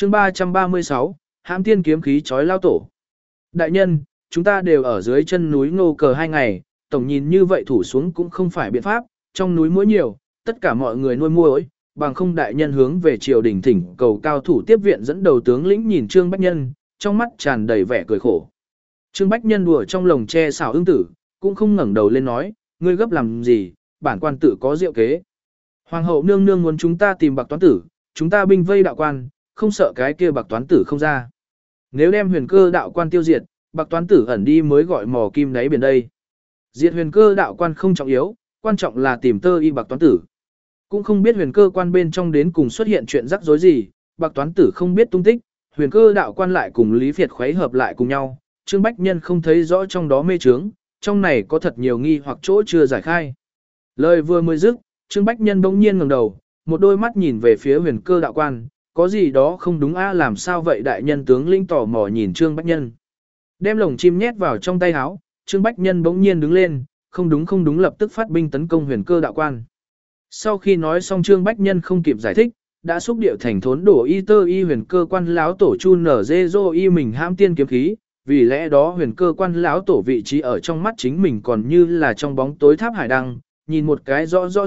chương 336, hãm tiên kiếm khí chói lao tổ. Đại nhân, chúng ta đều ở dưới chân núi Ngô Cờ 2 ngày, tổng nhìn như vậy thủ xuống cũng không phải biện pháp, trong núi muỗi nhiều, tất cả mọi người nuôi muỗi, bằng không đại nhân hướng về triều đình thỉnh cầu cao thủ tiếp viện dẫn đầu tướng lĩnh nhìn Trương Bách Nhân, trong mắt tràn đầy vẻ cười khổ. Trương Bách Nhân đùa trong lồng tre xảo ưng tử, cũng không ngẩng đầu lên nói, ngươi gấp làm gì, bản quan tự có diệu kế. Hoàng hậu nương nương muốn chúng ta tìm bạc toán tử, chúng ta binh vây đạo quan, không sợ cái kia bạc toán tử không ra. Nếu đem huyền cơ đạo quan tiêu diệt, bạc toán tử ẩn đi mới gọi mò kim đáy biển đây. Diệt huyền cơ đạo quan không trọng yếu, quan trọng là tìm tơ y bạc toán tử. Cũng không biết huyền cơ quan bên trong đến cùng xuất hiện chuyện rắc rối gì, bạc toán tử không biết tung tích, huyền cơ đạo quan lại cùng Lý Việt khuấy hợp lại cùng nhau, Trương Bách Nhân không thấy rõ trong đó mê trướng, trong này có thật nhiều nghi hoặc chỗ chưa giải khai. Lời vừa mới dứt, Trương Bách Nhân bỗng nhiên ngẩng đầu, một đôi mắt nhìn về phía huyền cơ đạo quan, có gì đó không đúng a, làm sao vậy? Đại nhân tướng lĩnh tò mò nhìn Trương Bách Nhân. Đem lồng chim nhét vào trong tay áo, Trương Bách Nhân bỗng nhiên đứng lên, không đúng lập tức phát binh tấn công huyền cơ đạo quan. Sau khi nói xong Trương Bách Nhân không kịp giải thích, đã xúc điệu thành thốn đổ y tơ y huyền cơ quan lão tổ chu nở dê dô y mình hãm tiên kiếm khí, vì lẽ đó huyền cơ quan lão tổ vị trí ở trong mắt chính mình còn như là trong bóng tối tháp hải đăng, nhìn một cái rõ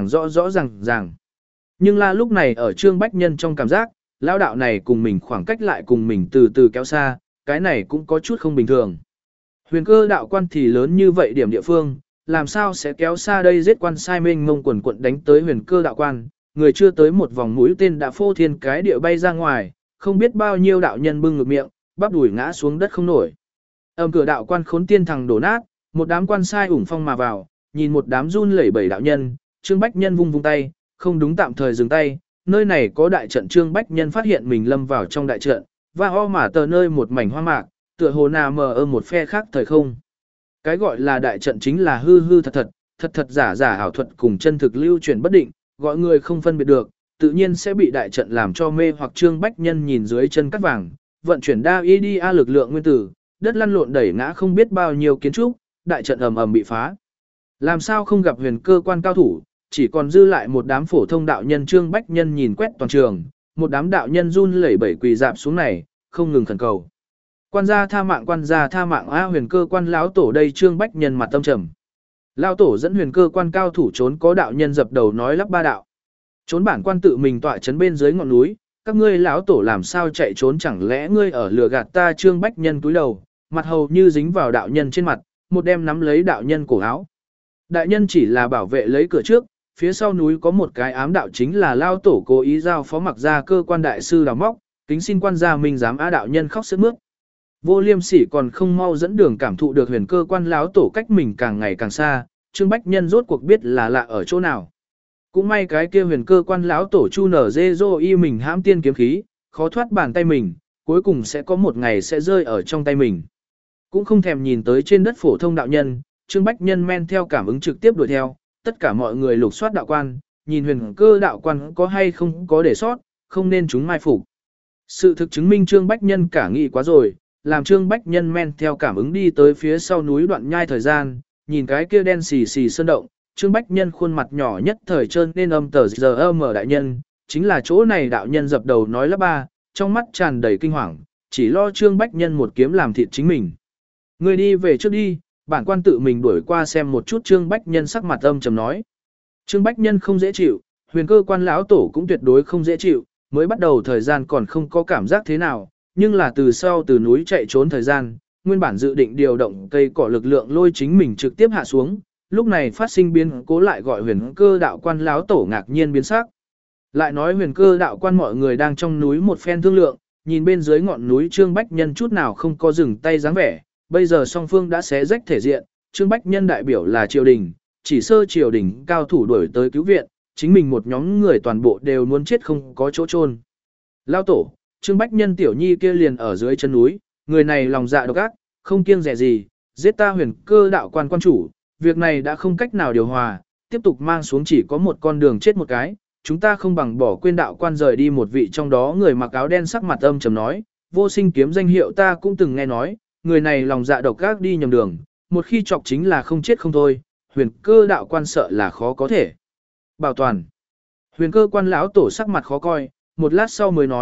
ràng. Nhưng là lúc này ở Trương Bách Nhân trong cảm giác, lão đạo này cùng mình khoảng cách lại cùng mình từ từ kéo xa, cái này cũng có chút không bình thường. Huyền cơ đạo quan thì lớn như vậy điểm địa phương, làm sao sẽ kéo xa đây? Giết quan sai mênh mông quần quận đánh tới huyền cơ đạo quan, người chưa tới một vòng mũi tên đã phô thiên cái địa bay ra ngoài, không biết bao nhiêu đạo nhân bưng ngực miệng, bắp đùi ngã xuống đất không nổi. Ầm, cửa đạo quan khốn tiên thằng đổ nát, một đám quan sai ủng phong mà vào, nhìn một đám run lẩy bẩy đạo nhân, Trương Bách Nhân vung tay, không đúng tạm thời dừng tay, nơi này có đại trận. Trương Bách Nhân phát hiện mình lâm vào trong đại trận, và ho mà tờ nơi một mảnh hoa mạc, tựa hồ nà mờ ở một phe khác thời không. Cái gọi là đại trận chính là hư hư thật giả ảo thuật cùng chân thực lưu chuyển bất định, gọi người không phân biệt được, tự nhiên sẽ bị đại trận làm cho mê hoặc. Trương Bách Nhân nhìn dưới chân cắt vàng, vận chuyển đa y lực lượng nguyên tử, đất lăn lộn đẩy ngã không biết bao nhiêu kiến trúc, đại trận ầm bị phá. Làm sao không gặp huyền cơ quan cao thủ, chỉ còn dư lại một đám phổ thông đạo nhân. Trương Bách Nhân nhìn quét toàn trường, một đám đạo nhân run lẩy bẩy quỳ dạp xuống này, không ngừng khẩn cầu. Quan gia tha mạng a, huyền cơ quan lão tổ đây. Trương Bách Nhân mặt tâm trầm. Lão tổ dẫn huyền cơ quan cao thủ trốn, có đạo nhân dập đầu nói lắp ba đạo. Trốn bản quan tự mình tọa trấn bên dưới ngọn núi, các ngươi lão tổ làm sao chạy trốn, chẳng lẽ ngươi ở lừa gạt ta? Trương Bách Nhân cúi đầu, mặt hầu như dính vào đạo nhân trên mặt, một đem nắm lấy đạo nhân cổ áo. Đại nhân chỉ là bảo vệ lấy cửa trước, phía sau núi có một cái ám đạo, chính là lão tổ cố ý giao phó mặc ra cơ quan đại sư đào móc, kính xin quan gia minh dám á. Đạo nhân khóc sướt mướt. Vô Liêm Sỉ còn không mau dẫn đường. Cảm thụ được huyền cơ quan lão tổ cách mình càng ngày càng xa, Trương Bách Nhân rốt cuộc biết là lạ ở chỗ nào. Cũng may cái kia huyền cơ quan lão tổ chu nở dê dô y mình hãm tiên kiếm khí, khó thoát bàn tay mình, cuối cùng sẽ có một ngày sẽ rơi ở trong tay mình. Cũng không thèm nhìn tới trên đất phổ thông đạo nhân, Trương Bách Nhân men theo cảm ứng trực tiếp đuổi theo, tất cả mọi người lục soát đạo quan, nhìn huyền cơ đạo quan có hay không có để sót, không nên chúng mai phục. Sự thực chứng minh Trương Bách Nhân cả nghĩ quá rồi, làm Trương Bách Nhân men theo cảm ứng đi tới phía sau núi đoạn nhai thời gian, nhìn cái kia đen xì xì sơn động, Trương Bách Nhân khuôn mặt nhỏ nhất thời trơn nên âm tờ giờ mở đại nhân, chính là chỗ này. Đạo nhân dập đầu nói lắp ba, trong mắt tràn đầy kinh hoàng, chỉ lo Trương Bách Nhân một kiếm làm thịt chính mình. Người đi về trước đi, bản quan tự mình đuổi qua xem một chút. Trương Bách Nhân sắc mặt âm trầm nói. Trương Bách Nhân không dễ chịu, huyền cơ quan lão tổ cũng tuyệt đối không dễ chịu, mới bắt đầu thời gian còn không có cảm giác thế nào, nhưng là từ sau từ núi chạy trốn thời gian, nguyên bản dự định điều động cây cỏ lực lượng lôi chính mình trực tiếp hạ xuống, lúc này phát sinh biến cố lại gọi huyền cơ đạo quan lão tổ ngạc nhiên biến sắc. Lại nói huyền cơ đạo quan mọi người đang trong núi một phen thương lượng, nhìn bên dưới ngọn núi Trương Bách Nhân chút nào không có dừng tay dáng vẻ, bây giờ song phương đã xé rách thể diện, Trương Bách Nhân đại biểu là triều đình, chỉ sơ triều đình cao thủ đuổi tới cứu viện, chính mình một nhóm người toàn bộ đều muốn chết không có chỗ chôn. Lão tổ, Trương Bách Nhân tiểu nhi kia liền ở dưới chân núi, người này lòng dạ độc ác, không kiêng dè gì, giết ta huyền cơ đạo quan quan chủ, việc này đã không cách nào điều hòa, tiếp tục mang xuống chỉ có một con đường chết một cái, chúng ta không bằng bỏ quên đạo quan rời đi. Một vị trong đó người mặc áo đen sắc mặt âm trầm nói, Vô Sinh kiếm danh hiệu ta cũng từng nghe nói, người này lòng dạ độc ác đi nhầm đường, một khi chọc chính là không chết không thôi, huyền cơ đạo quan sợ là khó có thể bảo toàn. Huyền cơ quan lão tổ sắc mặt khó coi, một lát sau mới nói,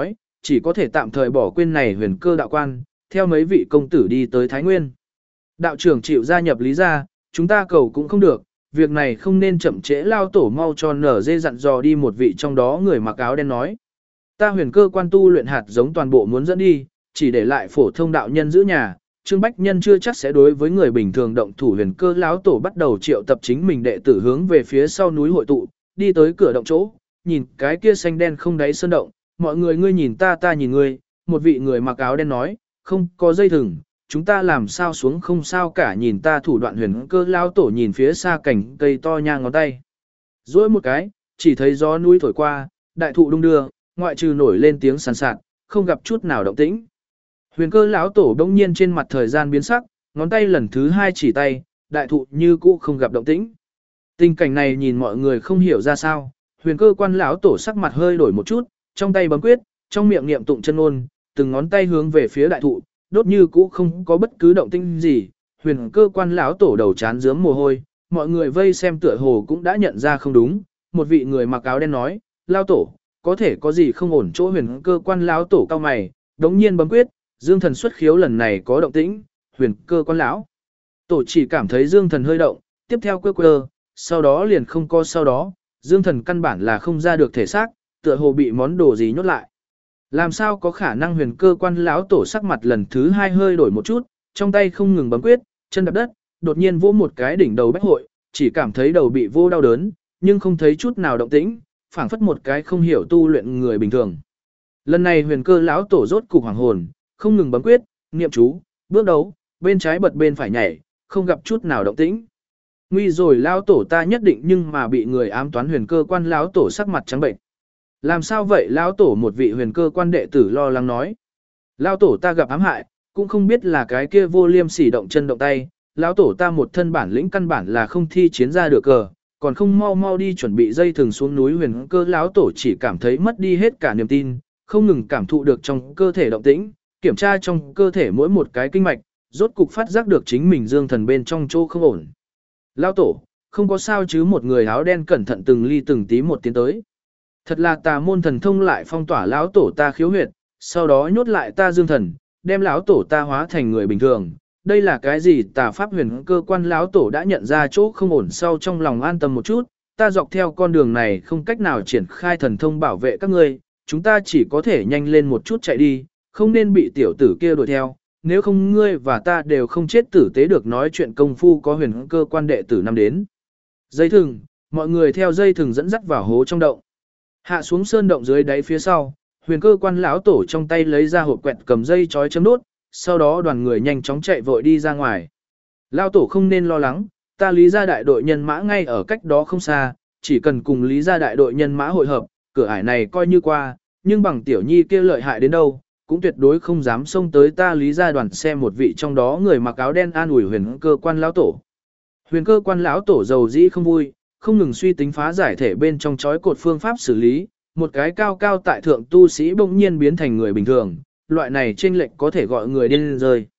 chỉ có thể tạm thời bỏ quên này huyền cơ đạo quan, theo mấy vị công tử đi tới Thái Nguyên. Đạo trưởng chịu gia nhập Lý gia, chúng ta cầu cũng không được, việc này không nên chậm trễ, lao tổ mau cho nở dê dặn dò đi, một vị trong đó người mặc áo đen nói. Ta huyền cơ quan tu luyện hạt giống toàn bộ muốn dẫn đi, chỉ để lại phổ thông đạo nhân giữ nhà. Trương Bách Nhân chưa chắc sẽ đối với người bình thường động thủ, huyền cơ lão tổ bắt đầu triệu tập chính mình đệ tử hướng về phía sau núi hội tụ, đi tới cửa động chỗ, nhìn cái kia xanh đen không đáy sơn động, mọi người ngươi nhìn ta ta nhìn ngươi, một vị người mặc áo đen nói, không có dây thừng, chúng ta làm sao xuống, không sao cả, nhìn ta thủ đoạn, huyền cơ lão tổ nhìn phía xa cảnh cây to nhang ngón tay. Rỗi một cái, chỉ thấy gió núi thổi qua, đại thụ đung đưa, ngoại trừ nổi lên tiếng sàn sạt, không gặp chút nào động tĩnh. Huyền cơ lão tổ đông nhiên trên mặt thời gian biến sắc, ngón tay lần thứ hai chỉ tay, đại thụ như cũ không gặp động tĩnh. Tình cảnh này nhìn mọi người không hiểu ra sao, huyền cơ quan lão tổ sắc mặt hơi đổi một chút, trong tay bấm quyết, trong miệng niệm tụng chân ngôn, từng ngón tay hướng về phía đại thụ, đốt như cũ không có bất cứ động tĩnh gì. Huyền cơ quan lão tổ đầu chán rướm mồ hôi, mọi người vây xem tựa hồ cũng đã nhận ra không đúng. Một vị người mặc áo đen nói, lão tổ, có thể có gì không ổn chỗ, huyền cơ quan lão tổ cao mày, đống nhiên bấm quyết, dương thần xuất khiếu lần này có động tĩnh, huyền cơ quan lão tổ chỉ cảm thấy dương thần hơi động, tiếp theo quơ, sau đó liền không có, sau đó, dương thần căn bản là không ra được thể xác, tựa hồ bị món đồ gì nhốt lại. Làm sao có khả năng, huyền cơ quan lão tổ sắc mặt lần thứ hai hơi đổi một chút, trong tay không ngừng bấm quyết, chân đạp đất, đột nhiên vỗ một cái đỉnh đầu bách hội, chỉ cảm thấy đầu bị vô đau đớn, nhưng không thấy chút nào động tĩnh, phảng phất một cái không hiểu tu luyện người bình thường. Lần này huyền cơ lão tổ rốt cục hoàng hồn, không ngừng bấm quyết, niệm chú, bước đấu, bên trái bật bên phải nhảy, không gặp chút nào động tĩnh. Nguy rồi lão tổ ta nhất định, nhưng mà bị người ám toán, huyền cơ quan lão tổ sắc mặt trắng bệnh. Làm sao vậy lão tổ, một vị huyền cơ quan đệ tử lo lắng nói. Lão tổ ta gặp ám hại, cũng không biết là cái kia vô liêm sỉ động chân động tay, lão tổ ta một thân bản lĩnh căn bản là không thi chiến ra được cờ, còn không mau mau đi chuẩn bị dây thừng xuống núi. Huyền cơ lão tổ chỉ cảm thấy mất đi hết cả niềm tin, không ngừng cảm thụ được trong cơ thể động tĩnh, kiểm tra trong cơ thể mỗi một cái kinh mạch, rốt cục phát giác được chính mình dương thần bên trong chỗ không ổn. Lão tổ, không có sao chứ, một người áo đen cẩn thận từng ly từng tí một tiến tới. Thật là tà môn thần thông lại phong tỏa lão tổ ta khiếu huyệt, sau đó nhốt lại ta dương thần, đem lão tổ ta hóa thành người bình thường. Đây là cái gì tà pháp? huyền cơ quan lão tổ đã nhận ra chỗ không ổn sau trong lòng an tâm một chút, ta dọc theo con đường này không cách nào triển khai thần thông bảo vệ các ngươi, chúng ta chỉ có thể nhanh lên một chút chạy đi, không nên bị tiểu tử kia đuổi theo, nếu không ngươi và ta đều không chết tử tế được. Nói chuyện công phu có huyền cơ quan đệ tử năm đến. Dây thừng, mọi người theo dây thừng dẫn dắt vào hố trong động. Hạ xuống sơn động dưới đáy phía sau, huyền cơ quan lão tổ trong tay lấy ra hộp quẹt cầm dây chói chấm đốt, sau đó đoàn người nhanh chóng chạy vội đi ra ngoài. Lão tổ không nên lo lắng, ta Lý gia đại đội nhân mã ngay ở cách đó không xa, chỉ cần cùng Lý gia đại đội nhân mã hội hợp, cửa ải này coi như qua, nhưng bằng tiểu nhi kia lợi hại đến đâu, cũng tuyệt đối không dám xông tới ta Lý gia đoàn. Xem một vị trong đó người mặc áo đen an ủi huyền cơ quan lão tổ. Huyền cơ quan lão tổ dầu dĩ không vui, không ngừng suy tính phá giải thể bên trong chói cột phương pháp xử lý, một cái cao cao tại thượng tu sĩ bỗng nhiên biến thành người bình thường, loại này chênh lệch có thể gọi người điên rơi.